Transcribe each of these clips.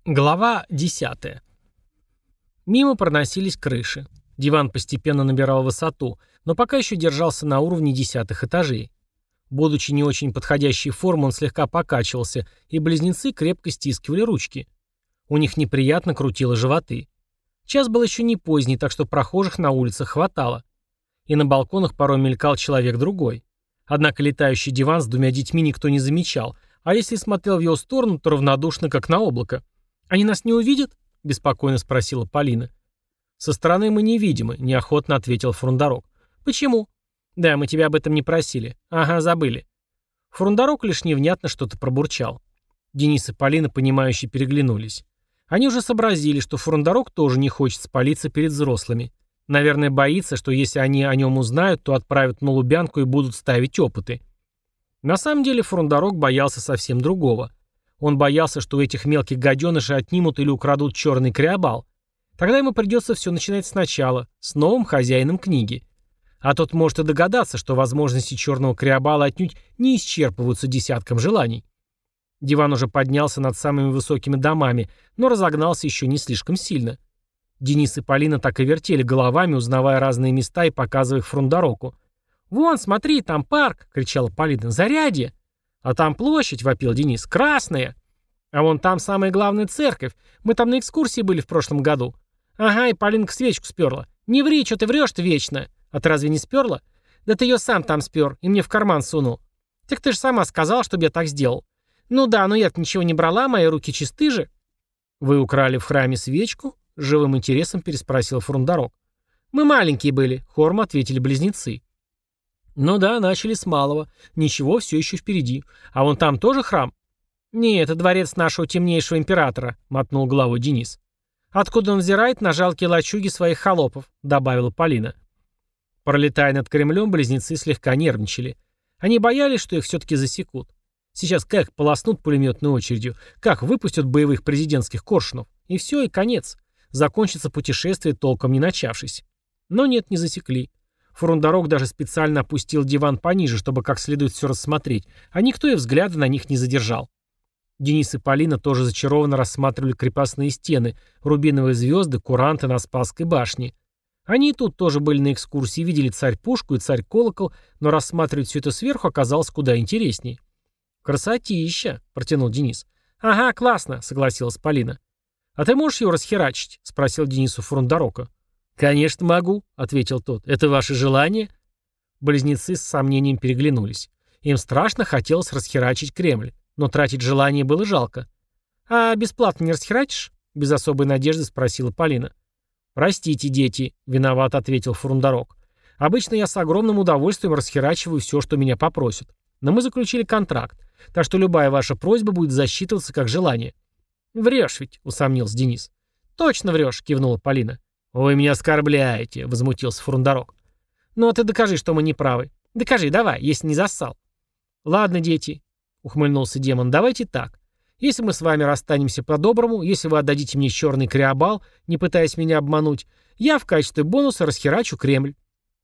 Глава 10. Мимо проносились крыши. Диван постепенно набирал высоту, но пока еще держался на уровне десятых этажей. Будучи не очень подходящей формы, он слегка покачивался, и близнецы крепко стискивали ручки. У них неприятно крутило животы. Час был еще не поздний, так что прохожих на улицах хватало. И на балконах порой мелькал человек-другой. Однако летающий диван с двумя детьми никто не замечал, а если смотрел в его сторону, то равнодушно, как на облако. «Они нас не увидят?» — беспокойно спросила Полина. «Со стороны мы невидимы», — неохотно ответил Фрундарок. «Почему?» «Да, мы тебя об этом не просили». «Ага, забыли». Фрундарок лишь невнятно что-то пробурчал. Денис и Полина, понимающе переглянулись. Они уже сообразили, что Фрундарок тоже не хочет спалиться перед взрослыми. Наверное, боится, что если они о нем узнают, то отправят на Лубянку и будут ставить опыты. На самом деле Фрундарок боялся совсем другого. Он боялся, что у этих мелких гаденышей отнимут или украдут черный криобал. Тогда ему придется все начинать сначала, с новым хозяином книги. А тот может и догадаться, что возможности черного криобала отнюдь не исчерпываются десятком желаний. Диван уже поднялся над самыми высокими домами, но разогнался еще не слишком сильно. Денис и Полина так и вертели головами, узнавая разные места и показывая их Фрундароку. «Вон, смотри, там парк!» — кричала Полина. «Зарядье!» «А там площадь!» — вопил Денис. «Красная!» «А вон там самая главная церковь. Мы там на экскурсии были в прошлом году». «Ага, и Полинка свечку сперла». «Не ври, что ты врешь-то вечно!» «А ты разве не сперла?» «Да ты ее сам там спер и мне в карман сунул». «Так ты же сама сказала, чтобы я так сделал». «Ну да, но я-то ничего не брала, мои руки чисты же». «Вы украли в храме свечку?» — с живым интересом переспросил Фрундарок. «Мы маленькие были», — хором ответили близнецы. «Ну да, начали с малого. Ничего, все еще впереди. А вон там тоже храм?» «Не, это дворец нашего темнейшего императора», — мотнул головой Денис. «Откуда он взирает на жалкие лачуги своих холопов», — добавила Полина. Пролетая над Кремлем, близнецы слегка нервничали. Они боялись, что их все-таки засекут. Сейчас как полоснут пулеметной очередью, как выпустят боевых президентских коршунов. И все, и конец. Закончится путешествие, толком не начавшись. Но нет, не засекли. Фрундарок даже специально опустил диван пониже, чтобы как следует все рассмотреть, а никто и взгляда на них не задержал. Денис и Полина тоже зачарованно рассматривали крепостные стены, рубиновые звезды, куранты на Спасской башне. Они и тут тоже были на экскурсии, видели царь-пушку и царь-колокол, но рассматривать все это сверху оказалось куда интересней. «Красотища!» — протянул Денис. «Ага, классно!» — согласилась Полина. «А ты можешь его расхерачить?» — спросил Денис у Фрундарока. «Конечно могу», — ответил тот. «Это ваше желание?» Близнецы с сомнением переглянулись. Им страшно хотелось расхерачить Кремль, но тратить желание было жалко. «А бесплатно не расхерачишь?» — без особой надежды спросила Полина. «Простите, дети», — виноват ответил Фрундарок. «Обычно я с огромным удовольствием расхерачиваю все, что меня попросят. Но мы заключили контракт, так что любая ваша просьба будет засчитываться как желание». «Врешь ведь», — усомнился Денис. «Точно врешь», — кивнула Полина. «Вы меня оскорбляете», — возмутился Фрундарок. «Ну а ты докажи, что мы не правы. Докажи, давай, если не зассал». «Ладно, дети», — ухмыльнулся демон, — «давайте так. Если мы с вами расстанемся по-доброму, если вы отдадите мне черный криобал, не пытаясь меня обмануть, я в качестве бонуса расхерачу Кремль».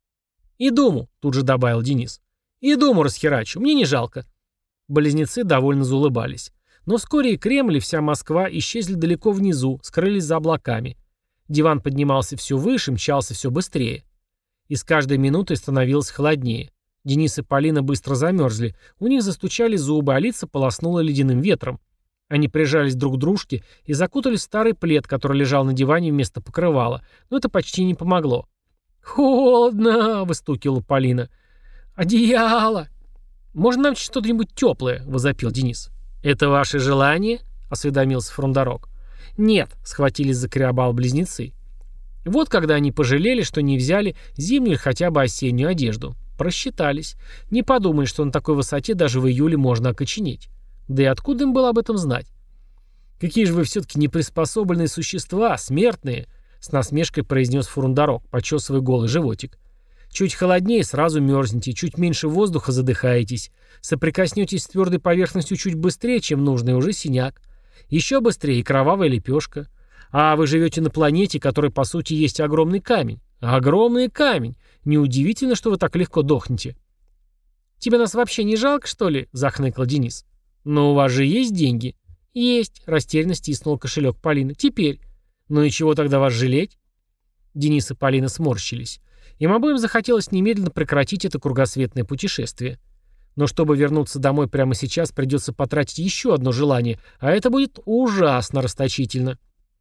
«И Думу», — тут же добавил Денис. «И Думу расхерачу, мне не жалко». Близнецы довольно заулыбались. Но вскоре и Кремль, и вся Москва исчезли далеко внизу, скрылись за облаками. Диван поднимался все выше, мчался все быстрее. И с каждой минутой становилось холоднее. Денис и Полина быстро замерзли. У них застучали зубы, а лица полоснуло ледяным ветром. Они прижались друг к дружке и закутались в старый плед, который лежал на диване вместо покрывала. Но это почти не помогло. «Холодно!» — выстукивала Полина. «Одеяло!» «Можно нам что-нибудь теплое?» — возопил Денис. «Это ваше желание?» — осведомился Фрундарок. «Нет», — схватились за криобал близнецы. Вот когда они пожалели, что не взяли зимнюю или хотя бы осеннюю одежду. Просчитались. Не подумали, что на такой высоте даже в июле можно окоченеть. Да и откуда им было об этом знать? «Какие же вы все-таки неприспособленные существа, смертные!» — с насмешкой произнес Фрундарок, почесывая голый животик. «Чуть холоднее — сразу мерзнете, чуть меньше воздуха — задыхаетесь. Соприкоснетесь с твердой поверхностью чуть быстрее, чем нужно, и уже синяк. Еще быстрее — и кровавая лепешка. А вы живете на планете, которая, по сути, есть огромный камень. Огромный камень! Неудивительно, что вы так легко дохнете». «Тебе нас вообще не жалко, что ли?» — захныкал Денис. «Но у вас же есть деньги». «Есть», — растерянно стиснула кошелек Полина. «Теперь». «Ну и чего тогда вас жалеть?» Денис и Полина сморщились. Им обоим захотелось немедленно прекратить это кругосветное путешествие. Но чтобы вернуться домой прямо сейчас, придется потратить еще одно желание, а это будет ужасно расточительно.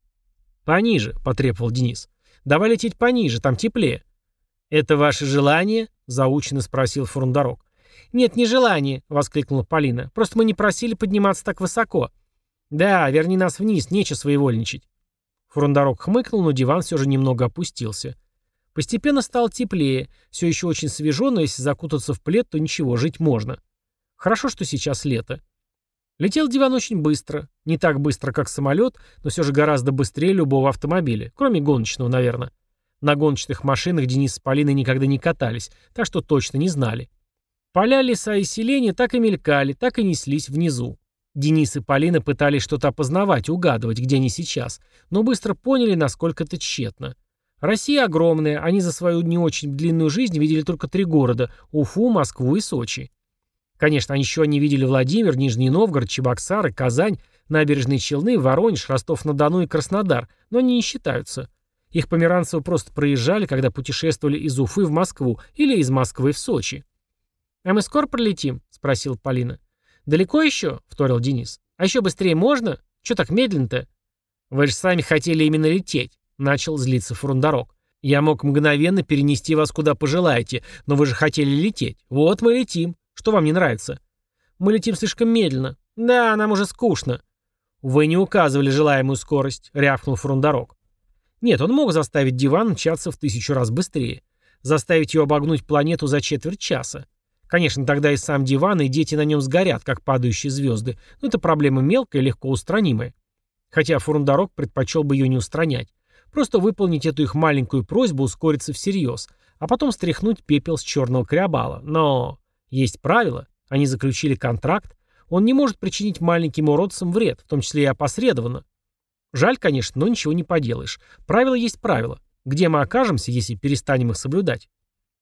«Пониже», — потребовал Денис. «Давай лететь пониже, там теплее». «Это ваше желание?» — заученно спросил Фурундарок. «Нет, не желание», — воскликнула Полина. «Просто мы не просили подниматься так высоко». «Да, верни нас вниз, нечего своевольничать». Фурундарок хмыкнул, но диван все же немного опустился. Постепенно стало теплее, все еще очень свежо, но если закутаться в плед, то ничего, жить можно. Хорошо, что сейчас лето. Летел диван очень быстро. Не так быстро, как самолет, но все же гораздо быстрее любого автомобиля, кроме гоночного, наверное. На гоночных машинах Денис с Полиной никогда не катались, так что точно не знали. Поля, леса и селения так и мелькали, так и неслись внизу. Денис и Полина пытались что-то опознавать, угадывать, где они сейчас, но быстро поняли, насколько это тщетно. Россия огромная, они за свою не очень длинную жизнь видели только 3 города – Уфу, Москву и Сочи. Конечно, еще они видели Владимир, Нижний Новгород, Чебоксары, Казань, Набережные Челны, Воронеж, Ростов-на-Дону и Краснодар, но они не считаются. Их Померанцево просто проезжали, когда путешествовали из Уфы в Москву или из Москвы в Сочи. «А мы скоро пролетим?» – спросила Полина. «Далеко еще?» – вторил Денис. «А еще быстрее можно? Че так медленно-то?» «Вы же сами хотели именно лететь», – начал злиться Фурундарок. «Я мог мгновенно перенести вас куда пожелаете, но вы же хотели лететь. Вот мы летим. Что вам не нравится?» «Мы летим слишком медленно». «Да, нам уже скучно». «Вы не указывали желаемую скорость», – рявкнул Фурундарок. Нет, он мог заставить диван мчаться в 1000 раз быстрее. Заставить его обогнуть планету за четверть часа. Конечно, тогда и сам диван, и дети на нем сгорят, как падающие звезды, но это проблема мелкая и легко устранимая. Хотя Фурундарок предпочел бы ее не устранять. Просто выполнить эту их маленькую просьбу, ускориться всерьез, а потом стряхнуть пепел с черного криобала. Но есть правила, они заключили контракт, он не может причинить маленьким уродцам вред, в том числе и опосредованно. Жаль, конечно, но ничего не поделаешь. Правило есть правило. Где мы окажемся, если перестанем их соблюдать?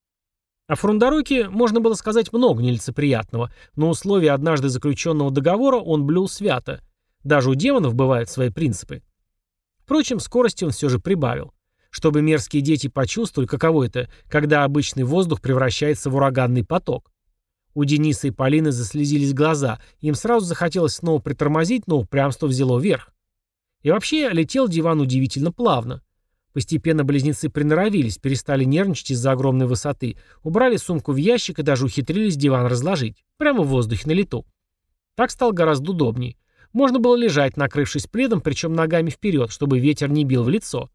О Фурундароке можно было сказать много нелицеприятного, но условия однажды заключенного договора он блюл свято. Даже у демонов бывают свои принципы. Впрочем, скорости он все же прибавил. Чтобы мерзкие дети почувствовали, каково это, когда обычный воздух превращается в ураганный поток. У Дениса и Полины заслезились глаза, им сразу захотелось снова притормозить, но упрямство взяло верх. И вообще, летел диван удивительно плавно. Постепенно близнецы приноровились, перестали нервничать из-за огромной высоты, убрали сумку в ящик и даже ухитрились диван разложить. Прямо в воздухе на лету. Так стало гораздо удобнее. Можно было лежать, накрывшись пледом, причем ногами вперед, чтобы ветер не бил в лицо.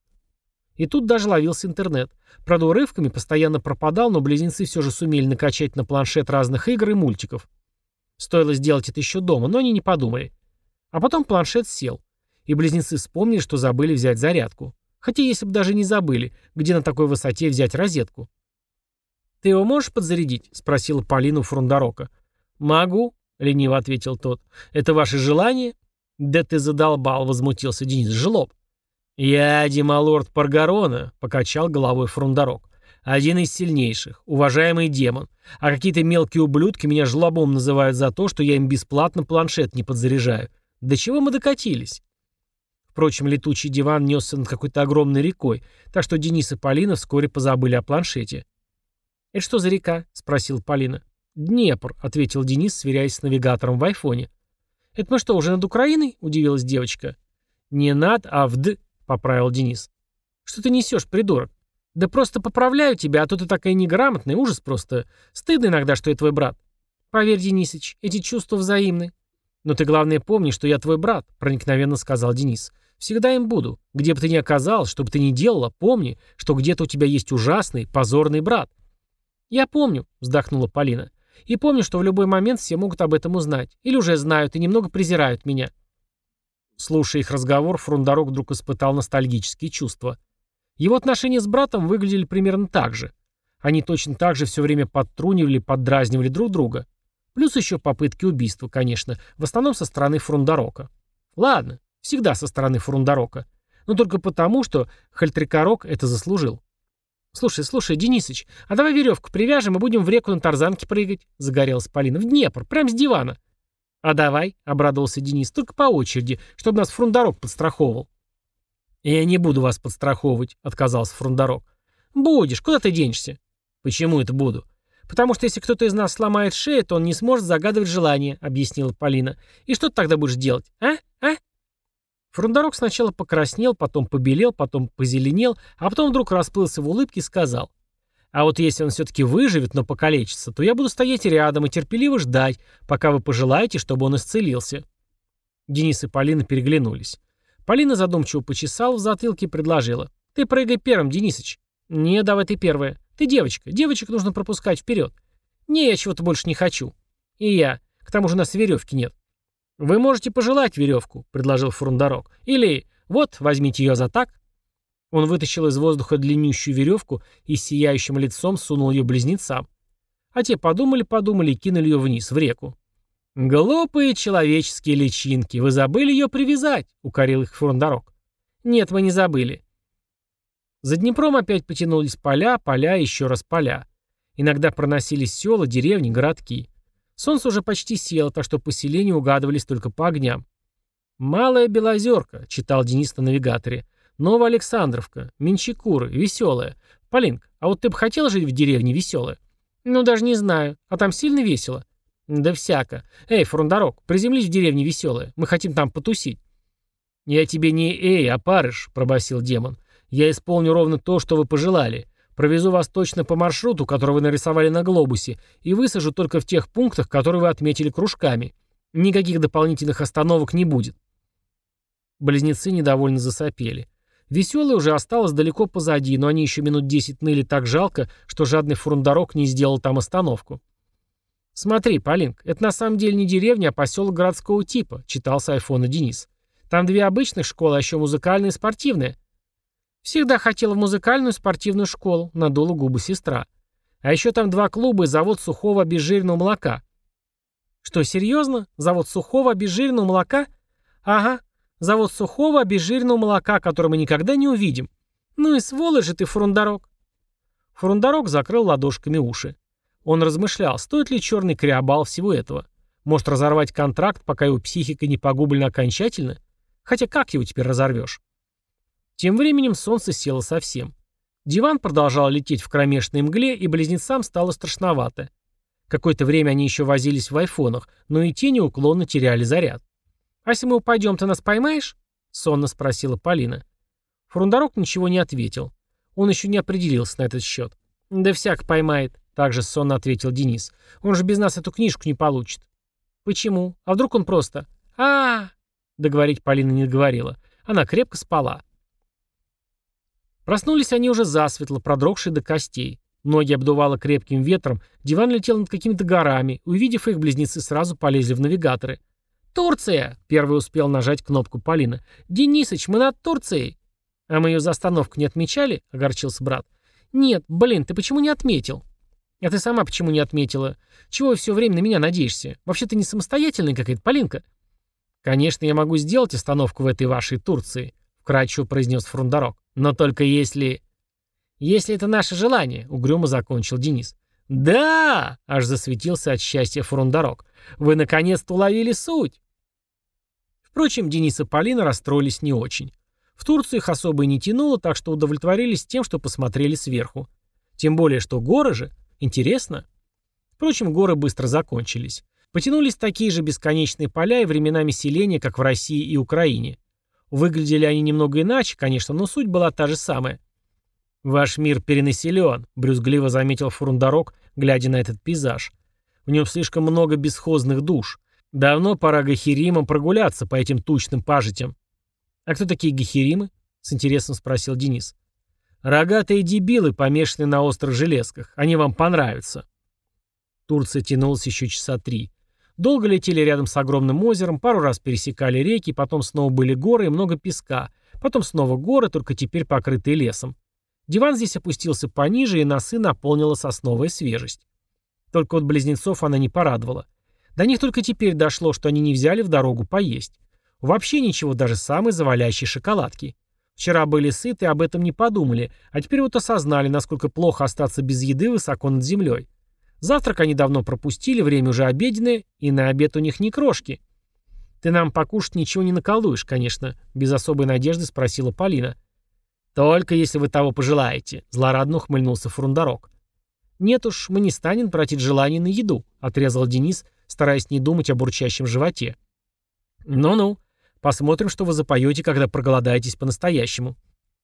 И тут даже ловился интернет. Правда, урывками постоянно пропадал, но близнецы все же сумели накачать на планшет разных игр и мультиков. Стоило сделать это еще дома, но они не подумали. А потом планшет сел. И близнецы вспомнили, что забыли взять зарядку. Хотя если бы даже не забыли, где на такой высоте взять розетку. «Ты его можешь подзарядить?» — спросила Полина у Фурундарока. «Могу», — лениво ответил тот. «Это ваше желание?» «Да ты задолбал», — возмутился Денис. «Жлоб». «Я Демалорд Паргарона», — покачал головой Фурундарок. «Один из сильнейших, уважаемый демон. А какие-то мелкие ублюдки меня жлобом называют за то, что я им бесплатно планшет не подзаряжаю. До чего мы докатились?» Впрочем, летучий диван несся над какой-то огромной рекой, так что Денис и Полина вскоре позабыли о планшете. «Это что за река?» — спросила Полина. «Днепр», — ответил Денис, сверяясь с навигатором в айфоне. «Это мы что, уже над Украиной?» — удивилась девочка. «Не над, а вд», — поправил Денис. «Что ты несешь, придурок?» «Да просто поправляю тебя, а то ты такая неграмотная, ужас просто. Стыдно иногда, что я твой брат». «Поверь, Денисыч, эти чувства взаимны». «Но ты, главное, помни, что я твой брат», — проникновенно сказал Денис. «Всегда им буду. Где бы ты ни оказалась, что бы ты ни делала, помни, что где-то у тебя есть ужасный, позорный брат». «Я помню», — вздохнула Полина. «И помню, что в любой момент все могут об этом узнать. Или уже знают и немного презирают меня». Слушая их разговор, Фурундарок вдруг испытал ностальгические чувства. Его отношения с братом выглядели примерно так же. Они точно так же все время подтрунивали, поддразнивали друг друга. Плюс еще попытки убийства, конечно, в основном со стороны Фурундарока. Ладно, всегда со стороны Фурундарока. Но только потому, что Хальтрикорок это заслужил. «Слушай, Денисыч, а давай веревку привяжем и будем в реку на тарзанке прыгать», — загорелась Полина. «В Днепр, прямо с дивана». «А давай», — обрадовался Денис, — «только по очереди, чтобы нас Фрундарок подстраховывал». «Я не буду вас подстраховывать», — отказался Фрундарок. «Будешь, куда ты денешься?» «Почему это буду?» «Потому что если кто-то из нас сломает шею, то он не сможет загадывать желание», — объяснила Полина. «И что ты тогда будешь делать, а? А?» Фрундарок сначала покраснел, потом побелел, потом позеленел, а потом вдруг расплылся в улыбке и сказал: «А вот если он все-таки выживет, но покалечится, то я буду стоять рядом и терпеливо ждать, пока вы пожелаете, чтобы он исцелился». Денис и Полина переглянулись. Полина задумчиво почесала в затылке и предложила: «Ты прыгай первым, Денисыч». «Не, давай ты первая. Ты девочка. Девочек нужно пропускать вперед». «Не, я чего-то больше не хочу». «И я. К тому же у нас веревки нет». «Вы можете пожелать веревку», — предложил Фрундарок. «Или вот, возьмите ее за так». Он вытащил из воздуха длиннющую веревку и с сияющим лицом сунул ее близнецам. А те подумали и кинули ее вниз, в реку. «Глупые человеческие личинки, вы забыли ее привязать», — укорил их Фрундарок. «Нет, мы не забыли». За Днепром опять потянулись поля, поля и еще раз поля. Иногда проносились села, деревни, городки. Солнце уже почти село, так что поселения угадывались только по огням. «Малая Белозерка», — читал Денис на навигаторе. «Новоалександровка, Менчикуры, Веселая. Полинка, а вот ты бы хотела жить в деревне Веселая?» «Ну, даже не знаю. А там сильно весело?» «Да всяко. Эй, Фрундарок, приземлись в деревне Веселая. Мы хотим там потусить». «Я тебе не эй, а парыш», — пробасил демон. «Я исполню ровно то, что вы пожелали. Провезу вас точно по маршруту, который вы нарисовали на глобусе, и высажу только в тех пунктах, которые вы отметили кружками. Никаких дополнительных остановок не будет». Близнецы недовольно засопели. Веселая уже осталась далеко позади, но они еще минут 10 ныли так жалко, что жадный Фрундарок не сделал там остановку. «Смотри, Полинк, это на самом деле не деревня, а поселок городского типа», — читал с айфона Денис. «Там 2 обычных школы, а еще музыкальная и спортивная». «Всегда хотела в музыкальную и спортивную школу», — надула губы сестра. «А еще там 2 клуба и завод сухого обезжиренного молока». «Что, серьезно? Завод сухого обезжиренного молока?» «Ага, завод сухого обезжиренного молока, который мы никогда не увидим. Ну и сволочь же ты, Фрундарок». Фрундарок закрыл ладошками уши. Он размышлял, стоит ли черный криобал всего этого. Может разорвать контракт, пока его психика не погублена окончательно? Хотя как его теперь разорвешь? Тем временем солнце село совсем. Диван продолжал лететь в кромешной мгле, и близнецам стало страшновато. Какое-то время они еще возились в айфонах, но и те неуклонно теряли заряд. «А если мы упадем, ты нас поймаешь?» — сонно спросила Полина. Фрундарок ничего не ответил. Он еще не определился на этот счет. «Да всяк поймает», — также сонно ответил Денис. «Он же без нас эту книжку не получит». «Почему? А вдруг он просто...» Договорить Полина не договорила. Она крепко спала. Проснулись они уже засветло, продрогшие до костей. Ноги обдувало крепким ветром, диван летел над какими-то горами. Увидев их, близнецы сразу полезли в навигаторы. «Турция!» — первый успел нажать кнопку Полина. «Денисыч, мы над Турцией!» «А мы ее за остановку не отмечали?» — огорчился брат. «Нет, блин, ты почему не отметил?» «А ты сама почему не отметила? Чего все время на меня надеешься? Вообще ты не самостоятельная какая-то, Полинка?» «Конечно, я могу сделать остановку в этой вашей Турции», — вкратчиво произнес Фрундарок. «Но только если...» «Если это наше желание», — угрюмо закончил Денис. «Да!» — аж засветился от счастья Фрундарок. «Вы наконец-то уловили суть!» Впрочем, Денис и Полина расстроились не очень. В Турцию их особо и не тянуло, так что удовлетворились тем, что посмотрели сверху. Тем более, что горы же... Интересно. Впрочем, горы быстро закончились. Потянулись такие же бесконечные поля и временами селения, как в России и Украине. Выглядели они немного иначе, конечно, но суть была та же самая. «Ваш мир перенаселен», — брюзгливо заметил Фрундарок, глядя на этот пейзаж. «В нем слишком много бесхозных душ. Давно пора гахиримам прогуляться по этим тучным пажитям». «А кто такие гахиримы?» — с интересом спросил Денис. «Рогатые дебилы, помешанные на острых железках. Они вам понравятся». Турция тянулась еще часа 3. Долго летели рядом с огромным озером, пару раз пересекали реки, потом снова были горы и много песка, потом снова горы, только теперь покрытые лесом. Диван здесь опустился пониже, и носы наполнила сосновая свежесть. Только вот близнецов она не порадовала. До них только теперь дошло, что они не взяли в дорогу поесть. Вообще ничего, даже самой завалящей шоколадки. Вчера были сыты и об этом не подумали, а теперь вот осознали, насколько плохо остаться без еды высоко над землей. Завтрак они давно пропустили, время уже обеденное, и на обед у них ни крошки. «Ты нам покушать ничего не наколдуешь, конечно», — без особой надежды спросила Полина. «Только если вы того пожелаете», — злорадно ухмыльнулся Фрундарок. «Нет уж, мы не станем тратить желание на еду», — отрезал Денис, стараясь не думать о бурчащем животе. «Ну-ну, посмотрим, что вы запоете, когда проголодаетесь по-настоящему».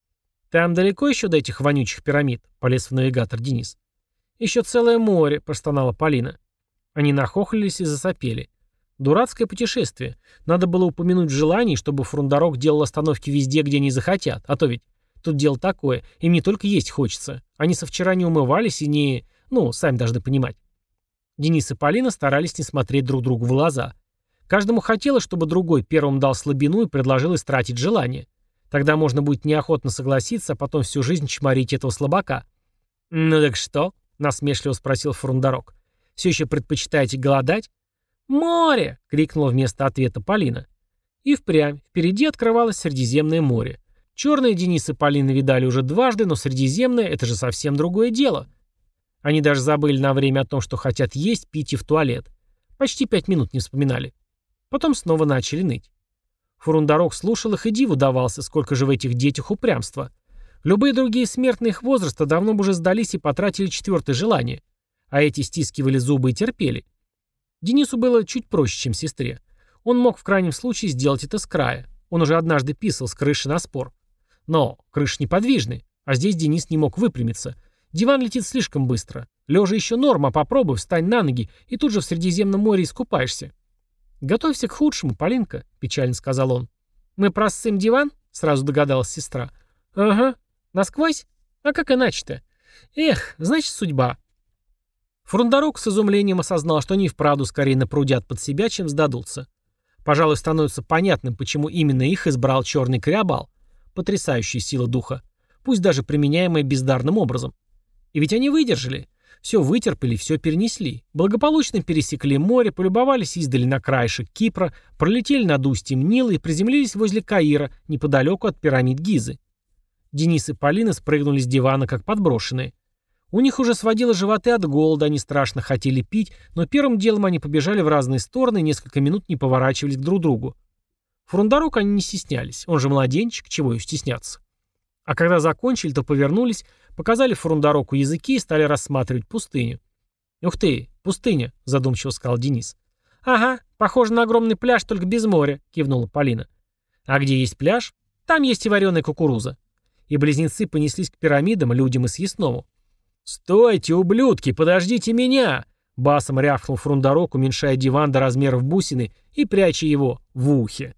«Там далеко еще до этих вонючих пирамид?» — полез в навигатор Денис. «Еще целое море», — простонала Полина. Они нахохлились и засопели. Дурацкое путешествие. Надо было упомянуть в желании, чтобы Фрундарок делал остановки везде, где они захотят. А то ведь тут дело такое. Им не только есть хочется. Они со вчера не умывались и не... Ну, сами должны понимать. Денис и Полина старались не смотреть друг другу в глаза. Каждому хотелось, чтобы другой первым дал слабину и предложил истратить желание. Тогда можно будет неохотно согласиться, а потом всю жизнь чморить этого слабака. «Ну так что?» — насмешливо спросил Фрундарок. «Все еще предпочитаете голодать?» «Море!» — крикнула вместо ответа Полина. И впрямь, впереди открывалось Средиземное море. Черное Денис и Полина видали уже дважды, но Средиземное — это же совсем другое дело. Они даже забыли на время о том, что хотят есть, пить и в туалет. Почти 5 минут не вспоминали. Потом снова начали ныть. Фрундарок слушал их и диву давался, сколько же в этих детях упрямства. Любые другие смертные их возраста давно бы уже сдались и потратили четвертое желание. А эти стискивали зубы и терпели. Денису было чуть проще, чем сестре. Он мог в крайнем случае сделать это с края. Он уже однажды писал с крыши на спор. Но крыша неподвижная, а здесь Денис не мог выпрямиться. Диван летит слишком быстро. Лежа еще норма, попробуй, встань на ноги, и тут же в Средиземном море искупаешься. «Готовься к худшему, Полинка», — печально сказал он. «Мы проссым диван?» — сразу догадалась сестра. «Ага. Насквозь? А как иначе-то? Эх, значит, судьба». Фрундарок с изумлением осознал, что они вправду скорее напрудят под себя, чем сдадутся. Пожалуй, становится понятным, почему именно их избрал черный Криобал. Потрясающая сила духа. Пусть даже применяемая бездарным образом. И ведь они выдержали. Все вытерпели, все перенесли. Благополучно пересекли море, полюбовались издали на краешек Кипра, пролетели над устьем Нила и приземлились возле Каира, неподалеку от пирамид Гизы. Денис и Полина спрыгнули с дивана, как подброшенные. У них уже сводило животы от голода, они страшно хотели пить, но первым делом они побежали в разные стороны и несколько минут не поворачивались к друг другу. Фрундарок они не стеснялись, он же младенчик, чего и стесняться. А когда закончили, то повернулись, показали Фрундароку языки и стали рассматривать пустыню. «Ух ты, пустыня», — задумчиво сказал Денис. «Ага, похоже на огромный пляж, только без моря», — кивнула Полина. «А где есть пляж? Там есть и вареная кукуруза». И близнецы понеслись к пирамидам, людям и съестному. «Стойте, ублюдки, подождите меня!» Басом рявкнул Фрундарок, уменьшая диван до размеров бусины и пряча его в ухе.